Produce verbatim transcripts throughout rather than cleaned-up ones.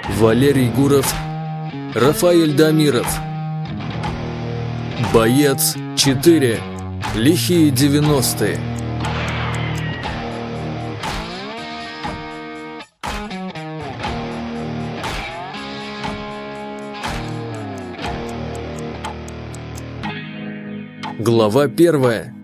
Валерий Гуров, Рафаэль Дамиров. Боец четыре. Лихие девяностые. Глава первая.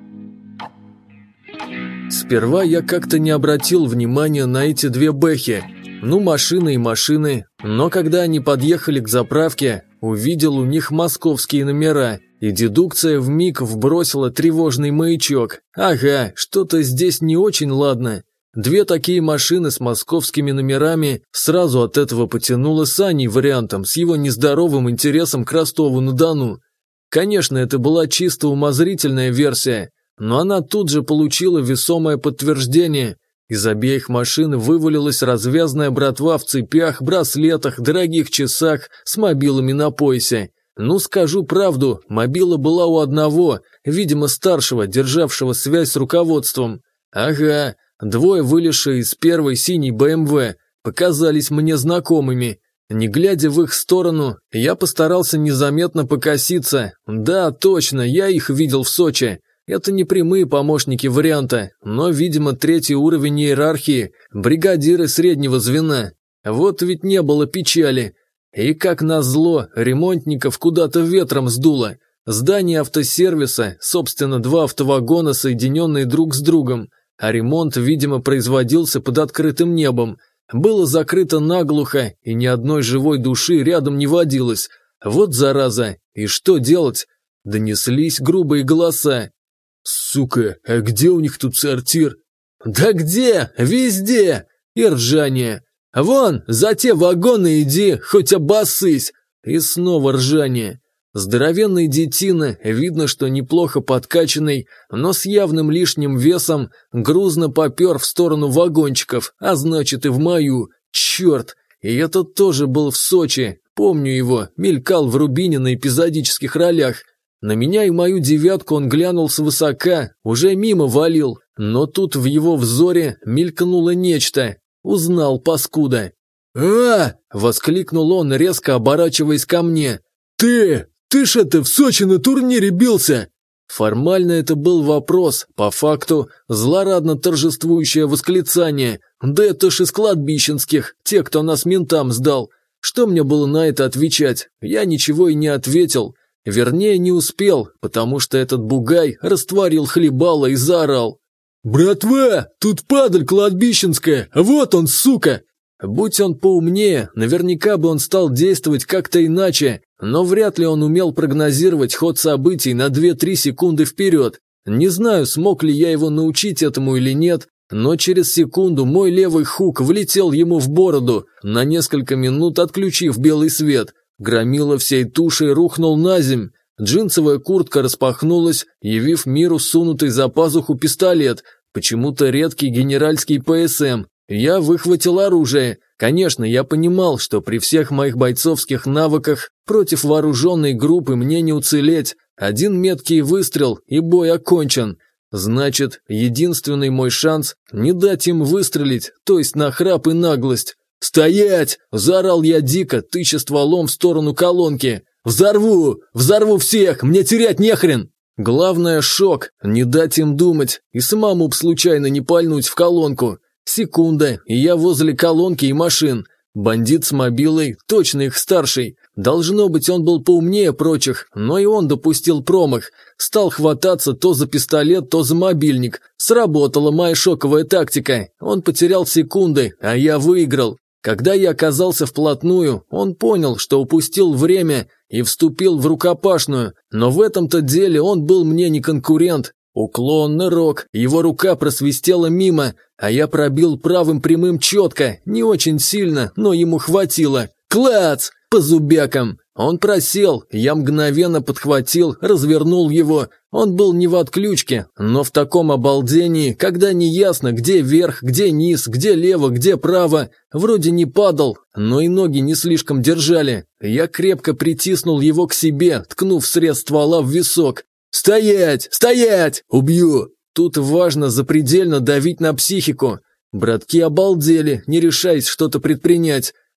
Сперва я как-то не обратил внимания на эти две бэхи. Ну, машины и машины. Но когда они подъехали к заправке, увидел у них московские номера, и дедукция вмиг вбросила тревожный маячок. Ага, что-то здесь не очень ладно. Две такие машины с московскими номерами сразу от этого потянуло Саней вариантом с его нездоровым интересом к Ростову-на-Дону. Конечно, это была чисто умозрительная версия, но она тут же получила весомое подтверждение. Из обеих машин вывалилась развязная братва в цепях, браслетах, дорогих часах с мобилами на поясе. Ну, скажу правду, мобила была у одного, видимо старшего, державшего связь с руководством. Ага, двое вылезшие из первой синей бэ эм вэ показались мне знакомыми. Не глядя в их сторону, я постарался незаметно покоситься. Да, точно, я их видел в Сочи. Это не прямые помощники варианта, но, видимо, третий уровень иерархии, бригадиры среднего звена. Вот ведь не было печали. И как назло, ремонтников куда-то ветром сдуло. Здание автосервиса, собственно, два автовагона, соединенные друг с другом. А ремонт, видимо, производился под открытым небом. Было закрыто наглухо, и ни одной живой души рядом не водилось. Вот зараза, и что делать? Донеслись грубые голоса. «Сука, а где у них тут сортир?» «Да где? Везде!» И ржание. «Вон, за те вагоны иди, хоть обоссысь!» И снова ржание. Здоровенный детина, видно, что неплохо подкачанный, но с явным лишним весом, грузно попер в сторону вагончиков, а значит и в мою. Черт! И этот тоже был в Сочи, помню его, мелькал в Рубине на эпизодических ролях. На меня и мою девятку он глянул свысока, уже мимо валил, но тут в его взоре мелькнуло нечто. Узнал, паскуда. «А!» – воскликнул он, резко оборачиваясь ко мне. «Ты! Ты ж это в Сочи на турнире бился!» Формально это был вопрос, по факту злорадно торжествующее восклицание. Да это ж из кладбищенских, те, кто нас ментам сдал. Что мне было на это отвечать? Я ничего и не ответил. Вернее, не успел, потому что этот бугай растворил хлебало и заорал. «Братва, тут падаль кладбищенская, вот он, сука!» Будь он поумнее, наверняка бы он стал действовать как-то иначе, но вряд ли он умел прогнозировать ход событий на две-три секунды вперед. Не знаю, смог ли я его научить этому или нет, но через секунду мой левый хук влетел ему в бороду, на несколько минут отключив белый свет. Громила всей тушей рухнул на земь. Джинсовая куртка распахнулась, явив миру сунутый за пазуху пистолет, почему-то редкий генеральский пэ эс эм. Я выхватил оружие. Конечно, я понимал, что при всех моих бойцовских навыках против вооруженной группы мне не уцелеть. Один меткий выстрел, и бой окончен. Значит, единственный мой шанс – не дать им выстрелить, то есть нахрап и наглость. «Стоять!» – заорал я дико, тыча стволом в сторону колонки. «Взорву! Взорву всех! Мне терять нехрен!» Главное – шок, не дать им думать и самому б случайно не пальнуть в колонку. Секунда, и я возле колонки и машин. Бандит с мобилой, точно их старший. Должно быть, он был поумнее прочих, но и он допустил промах. Стал хвататься то за пистолет, то за мобильник. Сработала моя шоковая тактика. Он потерял секунды, а я выиграл. Когда я оказался вплотную, он понял, что упустил время и вступил в рукопашную, но в этом-то деле он был мне не конкурент. Уклон, нырок, его рука просвистела мимо, а я пробил правым прямым четко, не очень сильно, но ему хватило. Клац! По зубякам. Он просел, я мгновенно подхватил, развернул его. Он был не в отключке, но в таком обалдении, когда не ясно, где верх, где низ, где лево, где право. Вроде не падал, но и ноги не слишком держали. Я крепко притиснул его к себе, ткнув срез ствола в висок. «Стоять! Стоять! Убью!» Тут важно запредельно давить на психику. Братки обалдели, не решаясь что-то предпринять.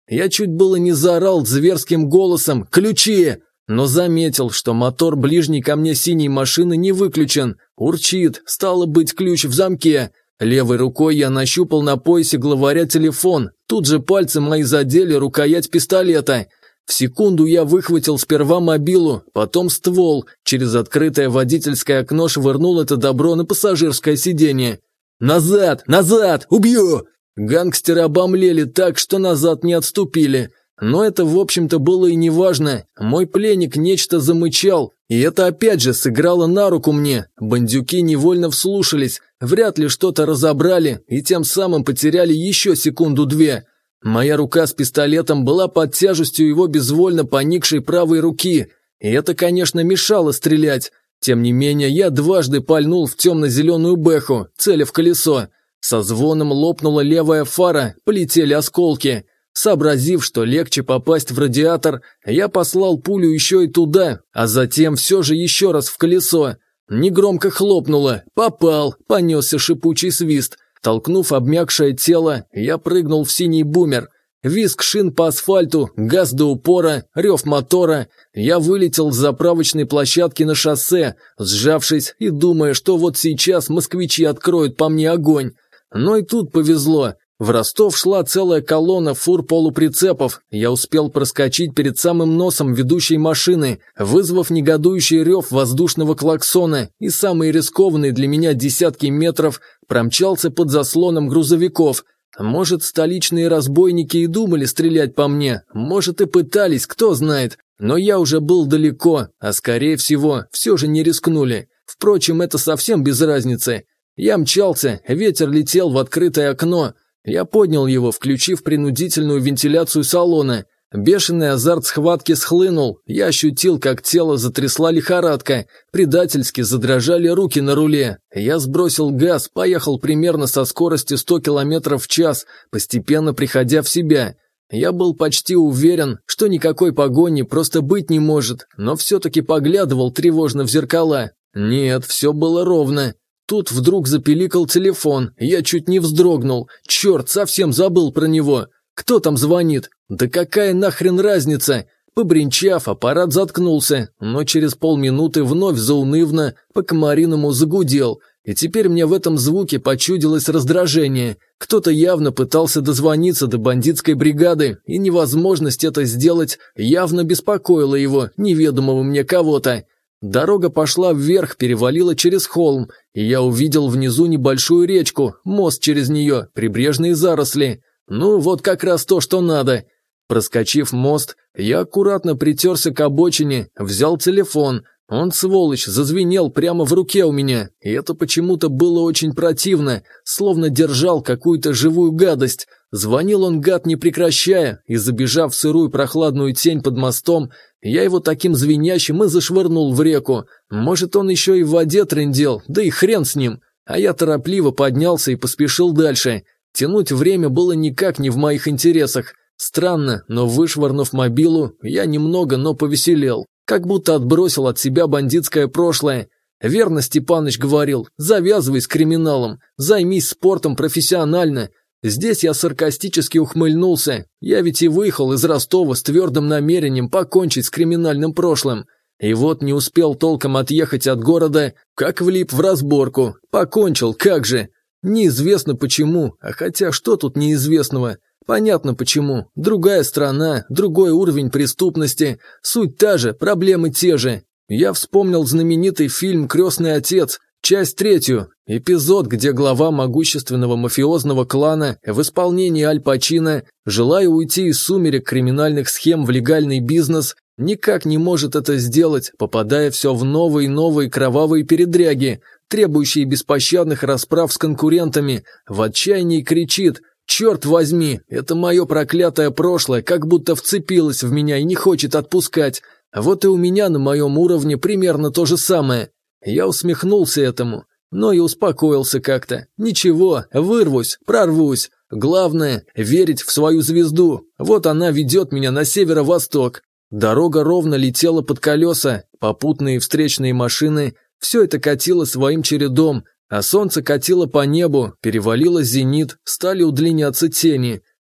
Я чуть было не заорал зверским голосом «Ключи!», но заметил, что мотор ближней ко мне синей машины не выключен. Урчит, стало быть, ключ в замке. Левой рукой я нащупал на поясе главаря телефон. Тут же пальцы мои задели рукоять пистолета. В секунду я выхватил сперва мобилу, потом ствол. Через открытое водительское окно швырнул это добро на пассажирское сиденье. «Назад! Назад! Убью!» Гангстеры обомлели так, что назад не отступили. Но это, в общем-то, было и неважно. Мой пленник нечто замычал, и это опять же сыграло на руку мне. Бандюки невольно вслушались, вряд ли что-то разобрали, и тем самым потеряли еще секунду-две. Моя рука с пистолетом была под тяжестью его безвольно поникшей правой руки, и это, конечно, мешало стрелять. Тем не менее, я дважды пальнул в темно-зеленую бэху, целя в колесо. Со звоном лопнула левая фара, полетели осколки. Сообразив, что легче попасть в радиатор, я послал пулю еще и туда, а затем все же еще раз в колесо. Негромко хлопнуло, попал, понесся шипучий свист. Толкнув обмякшее тело, я прыгнул в синий бумер. Визг шин по асфальту, газ до упора, рев мотора. Я вылетел с заправочной площадки на шоссе, сжавшись и думая, что вот сейчас москвичи откроют по мне огонь. Но и тут повезло. В Ростов шла целая колонна фур полуприцепов. Я успел проскочить перед самым носом ведущей машины, вызвав негодующий рев воздушного клаксона, и самые рискованные для меня десятки метров промчался под заслоном грузовиков. Может, столичные разбойники и думали стрелять по мне, может и пытались, кто знает, но я уже был далеко, а скорее всего, все же не рискнули. Впрочем, это совсем без разницы. Я мчался, ветер летел в открытое окно. Я поднял его, включив принудительную вентиляцию салона. Бешеный азарт схватки схлынул. Я ощутил, как тело затрясла лихорадка. Предательски задрожали руки на руле. Я сбросил газ, поехал примерно со скоростью сто километров в час, постепенно приходя в себя. Я был почти уверен, что никакой погони просто быть не может, но все-таки поглядывал тревожно в зеркала. Нет, все было ровно. Тут вдруг запиликал телефон, я чуть не вздрогнул. Черт, совсем забыл про него. Кто там звонит? Да какая нахрен разница? Побринчав, аппарат заткнулся, но через полминуты вновь заунывно по-комариному загудел. И теперь мне в этом звуке почудилось раздражение. Кто-то явно пытался дозвониться до бандитской бригады, и невозможность это сделать явно беспокоила его, неведомого мне кого-то. Дорога пошла вверх, перевалила через холм, и я увидел внизу небольшую речку, мост через нее, прибрежные заросли. Ну, вот как раз то, что надо. Проскочив мост, я аккуратно притерся к обочине, взял телефон. Он, сволочь, зазвенел прямо в руке у меня, и это почему-то было очень противно, словно держал какую-то живую гадость. Звонил он, гад, не прекращая, и, забежав в сырую прохладную тень под мостом, я его таким звенящим и зашвырнул в реку. Может, он еще и в воде трындел, да и хрен с ним. А я торопливо поднялся и поспешил дальше. Тянуть время было никак не в моих интересах. Странно, но вышвырнув мобилу, я немного, но повеселел. Как будто отбросил от себя бандитское прошлое. Верно Степаныч говорил, завязывай с криминалом, займись спортом профессионально. Здесь я саркастически ухмыльнулся. Я ведь и выехал из Ростова с твердым намерением покончить с криминальным прошлым. И вот не успел толком отъехать от города, как влип в разборку. Покончил, как же. Неизвестно почему, а хотя что тут неизвестного? Понятно почему. Другая страна, другой уровень преступности. Суть та же, проблемы те же. Я вспомнил знаменитый фильм «Крестный отец», часть третью. Эпизод, где глава могущественного мафиозного клана в исполнении Аль Пачино, желая уйти из сумерек криминальных схем в легальный бизнес, никак не может это сделать, попадая все в новые и новые кровавые передряги, требующие беспощадных расправ с конкурентами, в отчаянии кричит: «Черт возьми, это мое проклятое прошлое, как будто вцепилось в меня и не хочет отпускать. Вот и у меня на моем уровне примерно то же самое». Я усмехнулся этому, но и успокоился как-то. Ничего, вырвусь, прорвусь. Главное – верить в свою звезду. Вот она ведет меня на северо-восток. Дорога ровно летела под колеса, попутные встречные машины. Все это катило своим чередом, а солнце катило по небу, перевалило зенит, стали удлиняться тени.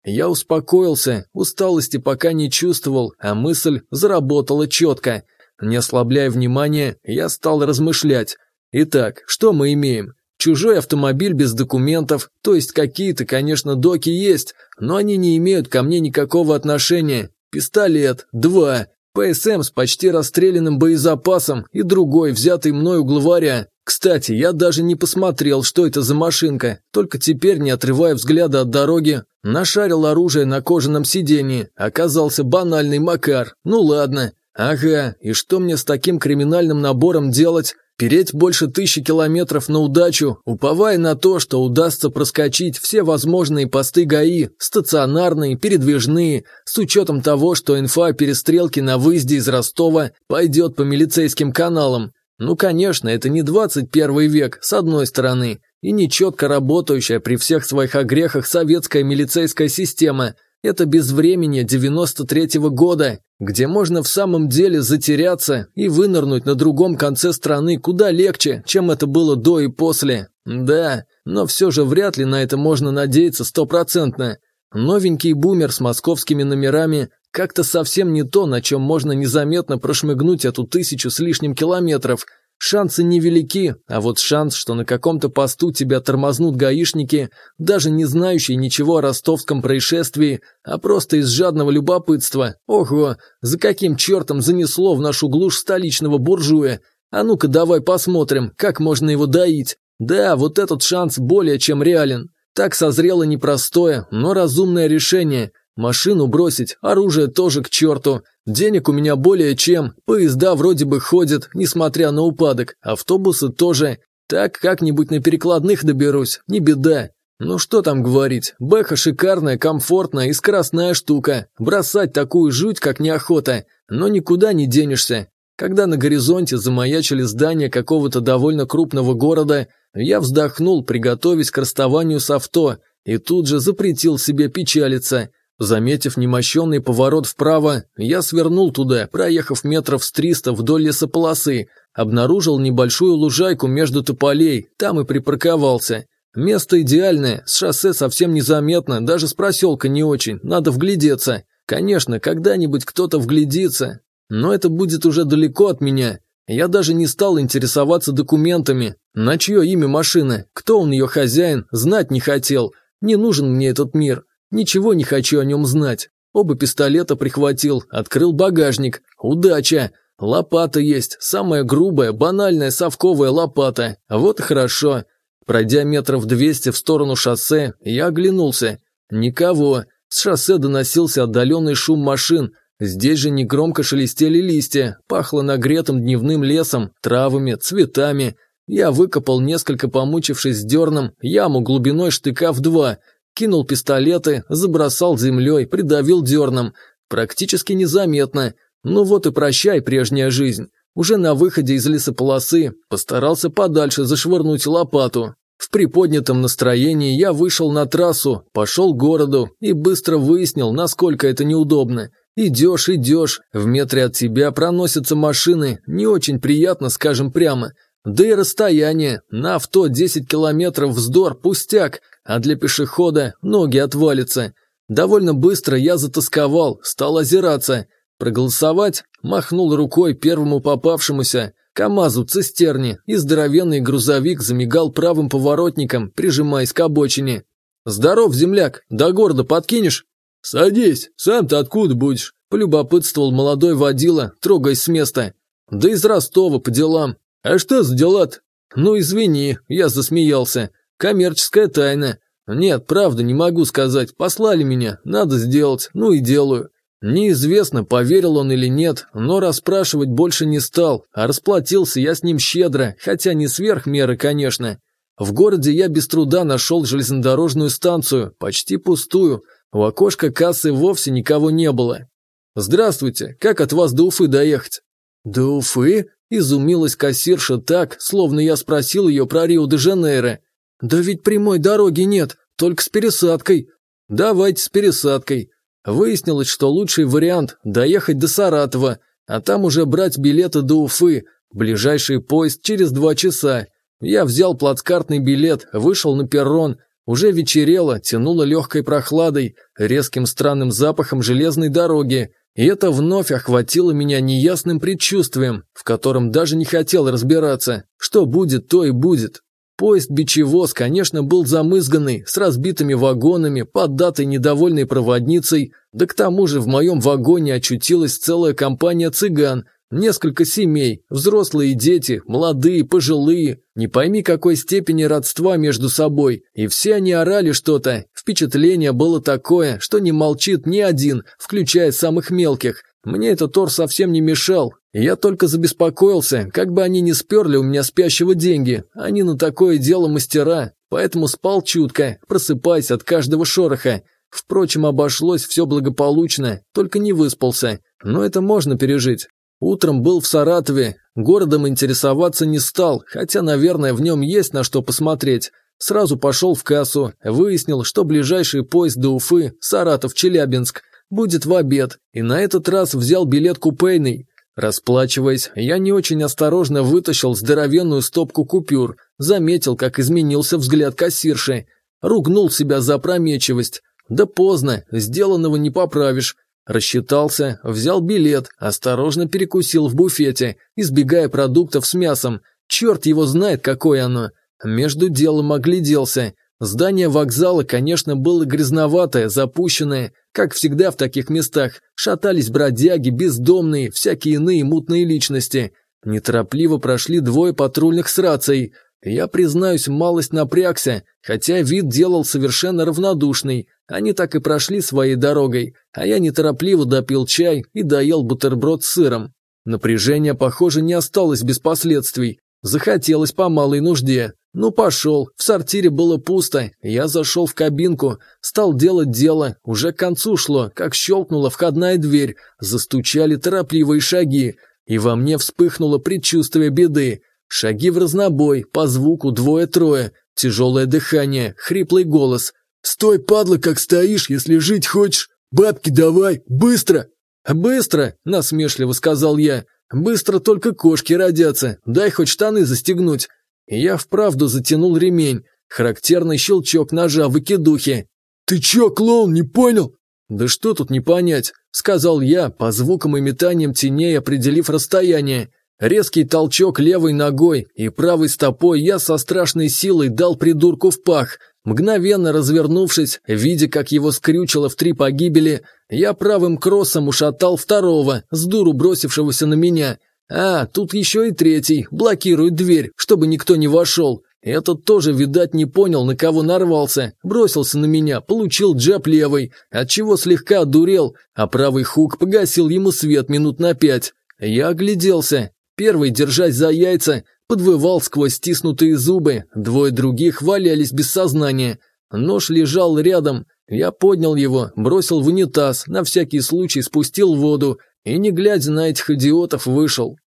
Я успокоился, усталости пока не чувствовал, а мысль заработала четко. Не ослабляя внимания, я стал размышлять. Итак, что мы имеем? Чужой автомобиль без документов, то есть какие-то, конечно, доки есть, но они не имеют ко мне никакого отношения. Пистолет, два, ПСМ с почти расстрелянным боезапасом и другой, взятый мной у главаря. Кстати, я даже не посмотрел, что это за машинка, только теперь, не отрывая взгляда от дороги, нашарил оружие на кожаном сиденье. Оказался банальный Макар. Ну ладно. Ага, и что мне с таким криминальным набором делать? Переть больше тысячи километров на удачу, уповая на то, что удастся проскочить все возможные посты ГАИ, стационарные, передвижные, с учетом того, что инфа о перестрелке на выезде из Ростова пойдет по милицейским каналам. Ну, конечно, это не двадцать первый век, с одной стороны, и не четко работающая при всех своих огрехах советская милицейская система. Это безвременье девяносто третьего года, где можно в самом деле затеряться и вынырнуть на другом конце страны куда легче, чем это было до и после. Да, но все же вряд ли на это можно надеяться стопроцентно. Новенький бумер с московскими номерами как-то совсем не то, на чем можно незаметно прошмыгнуть эту тысячу с лишним километров. Шансы невелики, а вот шанс, что на каком-то посту тебя тормознут гаишники, даже не знающие ничего о ростовском происшествии, а просто из жадного любопытства. Ого, за каким чертом занесло в нашу глушь столичного буржуя? А ну-ка давай посмотрим, как можно его доить. Да, вот этот шанс более чем реален. Так созрело непростое, но разумное решение. Машину бросить, оружие тоже к черту. Денег у меня более чем, поезда вроде бы ходят, несмотря на упадок, автобусы тоже. Так как-нибудь на перекладных доберусь, не беда. Ну что там говорить, Бэха шикарная, комфортная и скоростная штука. Бросать такую жуть как неохота, но никуда не денешься. Когда на горизонте замаячили здания какого-то довольно крупного города, я вздохнул, приготовясь к расставанию с авто, и тут же запретил себе печалиться. Заметив немощенный поворот вправо, я свернул туда, проехав метров с триста вдоль лесополосы, обнаружил небольшую лужайку между тополей, там и припарковался. Место идеальное, с шоссе совсем незаметно, даже с проселка не очень, надо вглядеться. Конечно, когда-нибудь кто-то вглядится, но это будет уже далеко от меня. Я даже не стал интересоваться документами, на чье имя машина, кто он ее хозяин, знать не хотел, не нужен мне этот мир. Ничего не хочу о нем знать. Оба пистолета прихватил, открыл багажник. Удача! Лопата есть, самая грубая, банальная совковая лопата. Вот и хорошо. Пройдя метров двести в сторону шоссе, я оглянулся. Никого. С шоссе доносился отдаленный шум машин. Здесь же негромко шелестели листья, пахло нагретым дневным лесом, травами, цветами. Я выкопал, несколько помучившись с дерном, яму глубиной штыка в два. Кинул пистолеты, забросал землей, придавил дерном. Практически незаметно. Ну вот и прощай, прежняя жизнь. Уже на выходе из лесополосы постарался подальше зашвырнуть лопату. В приподнятом настроении я вышел на трассу, пошел к городу и быстро выяснил, насколько это неудобно. Идешь, идешь, в метре от тебя проносятся машины, не очень приятно, скажем прямо. Да и расстояние, на авто десять километров вздор, пустяк, а для пешехода ноги отвалятся. Довольно быстро я затасковал, стал озираться. Проголосовать? Махнул рукой первому попавшемуся. КамАЗу-цистерне, и здоровенный грузовик замигал правым поворотником, прижимаясь к обочине. «Здоров, земляк, до города подкинешь?» «Садись, сам-то откуда будешь?» – полюбопытствовал молодой водила, трогаясь с места. «Да из Ростова, по делам». «А что за дела-то?» «Ну, извини», – я засмеялся. «Коммерческая тайна». «Нет, правда, не могу сказать. Послали меня, надо сделать, ну и делаю». Неизвестно, поверил он или нет, но расспрашивать больше не стал, а расплатился я с ним щедро, хотя не сверх меры, конечно. В городе я без труда нашел железнодорожную станцию, почти пустую. У окошка кассы вовсе никого не было. «Здравствуйте, как от вас до Уфы доехать?» «До Уфы?» – изумилась кассирша так, словно я спросил ее про Рио-де-Жанейро. «Да ведь прямой дороги нет, только с пересадкой». «Давайте с пересадкой». Выяснилось, что лучший вариант – доехать до Саратова, а там уже брать билеты до Уфы. Ближайший поезд через два часа. Я взял плацкартный билет, вышел на перрон. Уже вечерело, тянуло легкой прохладой, резким странным запахом железной дороги, и это вновь охватило меня неясным предчувствием, в котором даже не хотел разбираться. Что будет, то и будет. Поезд-бичевоз, конечно, был замызганный, с разбитыми вагонами, поддатой недовольной проводницей, да к тому же в моем вагоне очутилась целая компания цыган, несколько семей, взрослые и дети, молодые, пожилые, не пойми какой степени родства между собой, и все они орали что-то. Впечатление было такое, что не молчит ни один, включая самых мелких. Мне этот ор совсем не мешал, и я только забеспокоился, как бы они не сперли у меня спящего деньги. Они на такое дело мастера, поэтому спал чутко, просыпаясь от каждого шороха. Впрочем, обошлось все благополучно, только не выспался, но это можно пережить. Утром был в Саратове, городом интересоваться не стал, хотя, наверное, в нем есть на что посмотреть. Сразу пошел в кассу, выяснил, что ближайший поезд до Уфы, Саратов-Челябинск, будет в обед, и на этот раз взял билет купейный. Расплачиваясь, я не очень осторожно вытащил здоровенную стопку купюр, заметил, как изменился взгляд кассирши, ругнул себя за опрометчивость. Да поздно, сделанного не поправишь. Рассчитался, взял билет, осторожно перекусил в буфете, избегая продуктов с мясом. Черт его знает, какое оно. Между делом огляделся. Здание вокзала, конечно, было грязноватое, запущенное. Как всегда в таких местах, шатались бродяги, бездомные, всякие иные мутные личности. Неторопливо прошли двое патрульных с рацией. Я, признаюсь, малость напрягся, хотя вид делал совершенно равнодушный. Они так и прошли своей дорогой, а я неторопливо допил чай и доел бутерброд с сыром. Напряжение, похоже, не осталось без последствий. Захотелось по малой нужде. Ну, пошел. В сортире было пусто. Я зашел в кабинку, стал делать дело. Уже к концу шло, как щелкнула входная дверь. Застучали торопливые шаги. И во мне вспыхнуло предчувствие беды. Шаги в разнобой, по звуку двое-трое. Тяжелое дыхание, хриплый голос. «Стой, падла, как стоишь, если жить хочешь! Бабки давай, быстро!» «Быстро!» – насмешливо сказал я. «Быстро только кошки родятся, дай хоть штаны застегнуть». И я вправду затянул ремень. Характерный щелчок ножа в выкидухе. «Ты чё, клоун, не понял?» «Да что тут не понять?» – сказал я, по звукам и метаниям теней определив расстояние. Резкий толчок левой ногой и правой стопой я со страшной силой дал придурку в пах. Мгновенно развернувшись, видя, как его скрючило в три погибели, я правым кроссом ушатал второго, с дуру бросившегося на меня. А, тут еще и третий, блокирует дверь, чтобы никто не вошел. Этот тоже, видать, не понял, на кого нарвался, бросился на меня, получил джаб левой, отчего слегка одурел, а правый хук погасил ему свет минут на пять. Я огляделся. Первый, держась за яйца, подвывал сквозь стиснутые зубы, двое других валялись без сознания. Нож лежал рядом, я поднял его, бросил в унитаз, на всякий случай спустил воду и, не глядя на этих идиотов, вышел.